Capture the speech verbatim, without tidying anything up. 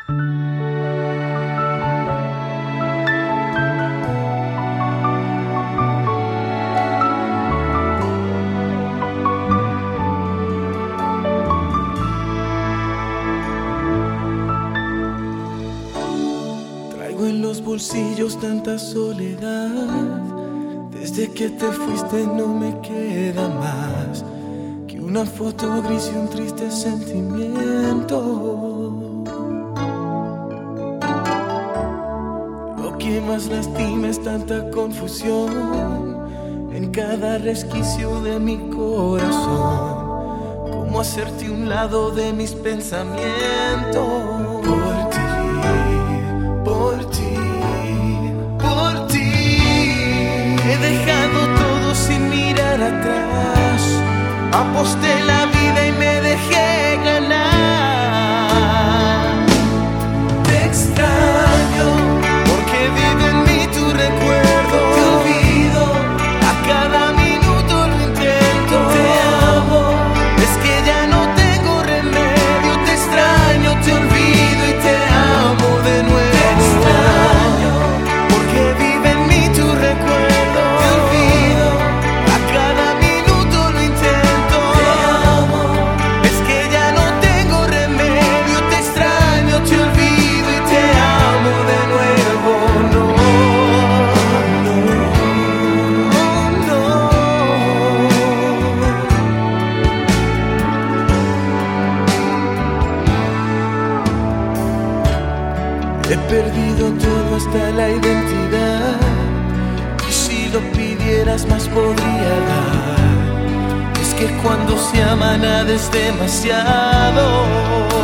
En los bolsillos tanta soledad. Desde que te fuiste no me queda más que una foto gris y un triste sentimiento. Lo que más lastima es tanta confusión en cada resquicio de mi corazón. Cómo hacerte un lado de mis pensamientos. Por ti, por ti, por ti. He dejado todo sin mirar atrás. Aposté la vida y me dejé ganar. Te extraño porque vive en mí tu recuerdo. Te olvido, a cada minuto lo intento. Te amo, es que ya no tengo remedio. Te extraño, te olvido y te amo de nuevo. He perdido todo hasta la identidad. Y si lo pidieras más podría dar. Es que cuando se ama nada es demasiado.